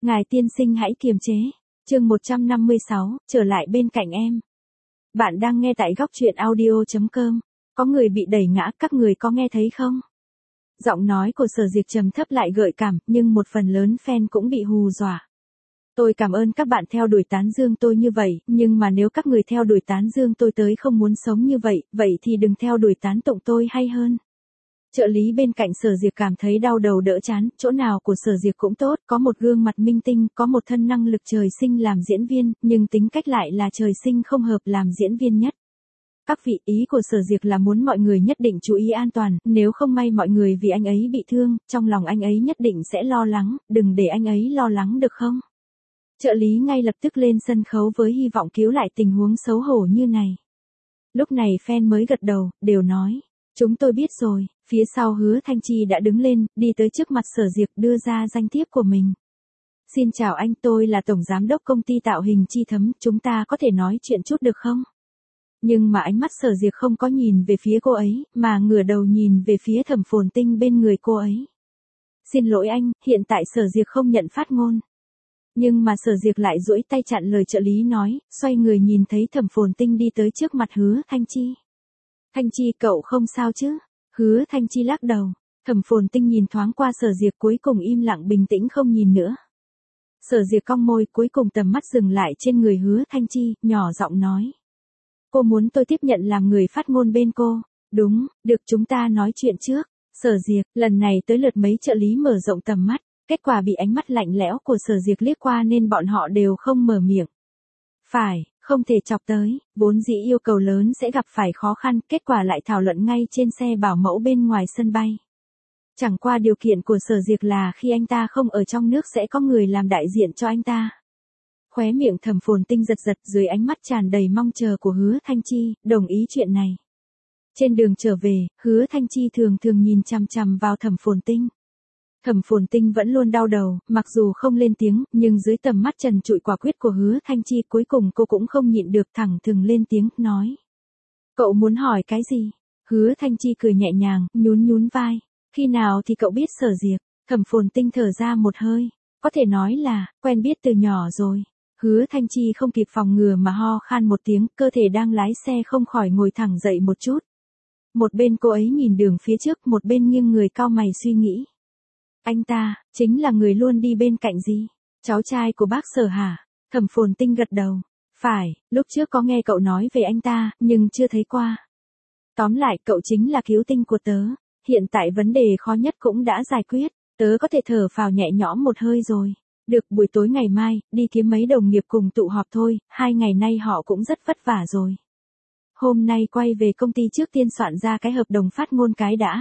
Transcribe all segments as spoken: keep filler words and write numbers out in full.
Ngài tiên sinh hãy kiềm chế. Chương một trăm năm mươi sáu, trở lại bên cạnh em. Bạn đang nghe tại góc truyện audio.com. Có người bị đẩy ngã, các người có nghe thấy không? Giọng nói của Sở Diệp trầm thấp lại gợi cảm, nhưng một phần lớn fan cũng bị hù dọa. Tôi cảm ơn các bạn theo đuổi tán dương tôi như vậy, nhưng mà nếu các người theo đuổi tán dương tôi tới không muốn sống như vậy, vậy thì đừng theo đuổi tán tụng tôi hay hơn. Trợ lý bên cạnh Sở Diệp cảm thấy đau đầu đỡ chán, chỗ nào của Sở Diệp cũng tốt, có một gương mặt minh tinh, có một thân năng lực trời sinh làm diễn viên, nhưng tính cách lại là trời sinh không hợp làm diễn viên nhất. Các vị, ý của Sở Diệp là muốn mọi người nhất định chú ý an toàn, nếu không may mọi người vì anh ấy bị thương, trong lòng anh ấy nhất định sẽ lo lắng, đừng để anh ấy lo lắng được không? Trợ lý ngay lập tức lên sân khấu với hy vọng cứu lại tình huống xấu hổ như này. Lúc này fan mới gật đầu, đều nói. Chúng tôi biết rồi. Phía sau Hứa Thanh Chi đã đứng lên, đi tới trước mặt Sở Diệp đưa ra danh thiếp của mình. Xin chào anh, tôi là Tổng Giám đốc công ty tạo hình Chi Thấm, chúng ta có thể nói chuyện chút được không? Nhưng mà ánh mắt Sở Diệp không có nhìn về phía cô ấy, mà ngửa đầu nhìn về phía Thẩm Phồn Tinh bên người cô ấy. Xin lỗi anh, hiện tại Sở Diệp không nhận phát ngôn. Nhưng mà Sở Diệp lại duỗi tay chặn lời trợ lý nói, xoay người nhìn thấy Thẩm Phồn Tinh đi tới trước mặt Hứa Thanh Chi. Thanh Chi, cậu không sao chứ? Hứa Thanh Chi lắc đầu. Thẩm Phồn Tinh nhìn thoáng qua Sở Diệp cuối cùng im lặng bình tĩnh không nhìn nữa. Sở Diệp cong môi, cuối cùng tầm mắt dừng lại trên người Hứa Thanh Chi, nhỏ giọng nói. Cô muốn tôi tiếp nhận làm người phát ngôn bên cô. Đúng, được, chúng ta nói chuyện trước. Sở Diệp, lần này tới lượt mấy trợ lý mở rộng tầm mắt, kết quả bị ánh mắt lạnh lẽo của Sở Diệp liếc qua nên bọn họ đều không mở miệng. Phải, không thể chọc tới, vốn dĩ yêu cầu lớn sẽ gặp phải khó khăn, kết quả lại thảo luận ngay trên xe bảo mẫu bên ngoài sân bay. Chẳng qua điều kiện của Sở Diệp là khi anh ta không ở trong nước sẽ có người làm đại diện cho anh ta. Khóe miệng Thẩm Phồn Tinh giật giật dưới ánh mắt tràn đầy mong chờ của Hứa Thanh Chi, đồng ý chuyện này. Trên đường trở về, Hứa Thanh Chi thường thường nhìn chằm chằm vào Thẩm Phồn Tinh. Thẩm Phồn Tinh vẫn luôn đau đầu, mặc dù không lên tiếng, nhưng dưới tầm mắt trần trụi quả quyết của Hứa Thanh Chi cuối cùng cô cũng không nhịn được thẳng thừng lên tiếng, nói. Cậu muốn hỏi cái gì? Hứa Thanh Chi cười nhẹ nhàng, nhún nhún vai. Khi nào thì cậu biết Sở Diệp? Thẩm Phồn Tinh thở ra một hơi. Có thể nói là, quen biết từ nhỏ rồi. Hứa Thanh Chi không kịp phòng ngừa mà ho khan một tiếng, cơ thể đang lái xe không khỏi ngồi thẳng dậy một chút. Một bên cô ấy nhìn đường phía trước, một bên nghiêng người cau mày suy nghĩ. Anh ta, chính là người luôn đi bên cạnh gì? Cháu trai của bác Sở hả? Thẩm Phồn Tinh gật đầu. Phải, lúc trước có nghe cậu nói về anh ta, nhưng chưa thấy qua. Tóm lại, cậu chính là cứu tinh của tớ. Hiện tại vấn đề khó nhất cũng đã giải quyết. Tớ có thể thở phào nhẹ nhõm một hơi rồi. Được, buổi tối ngày mai, đi kiếm mấy đồng nghiệp cùng tụ họp thôi, hai ngày nay họ cũng rất vất vả rồi. Hôm nay quay về công ty trước tiên soạn ra cái hợp đồng phát ngôn cái đã.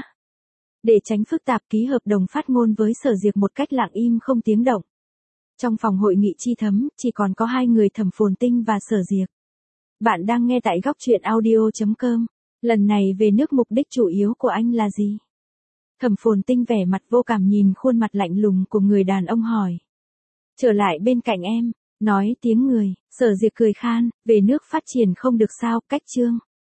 Để tránh phức tạp ký hợp đồng phát ngôn với Sở Diệp một cách lặng im không tiếng động. Trong phòng hội nghị Chi Thấm, chỉ còn có hai người Thẩm Phồn Tinh và Sở Diệp. Bạn đang nghe tại góc truyện audio.com. Lần này về nước mục đích chủ yếu của anh là gì? Thẩm Phồn Tinh vẻ mặt vô cảm nhìn khuôn mặt lạnh lùng của người đàn ông hỏi. Trở lại bên cạnh em, nói tiếng người, Sở Diệp cười khan, về nước phát triển không được sao, cách chương.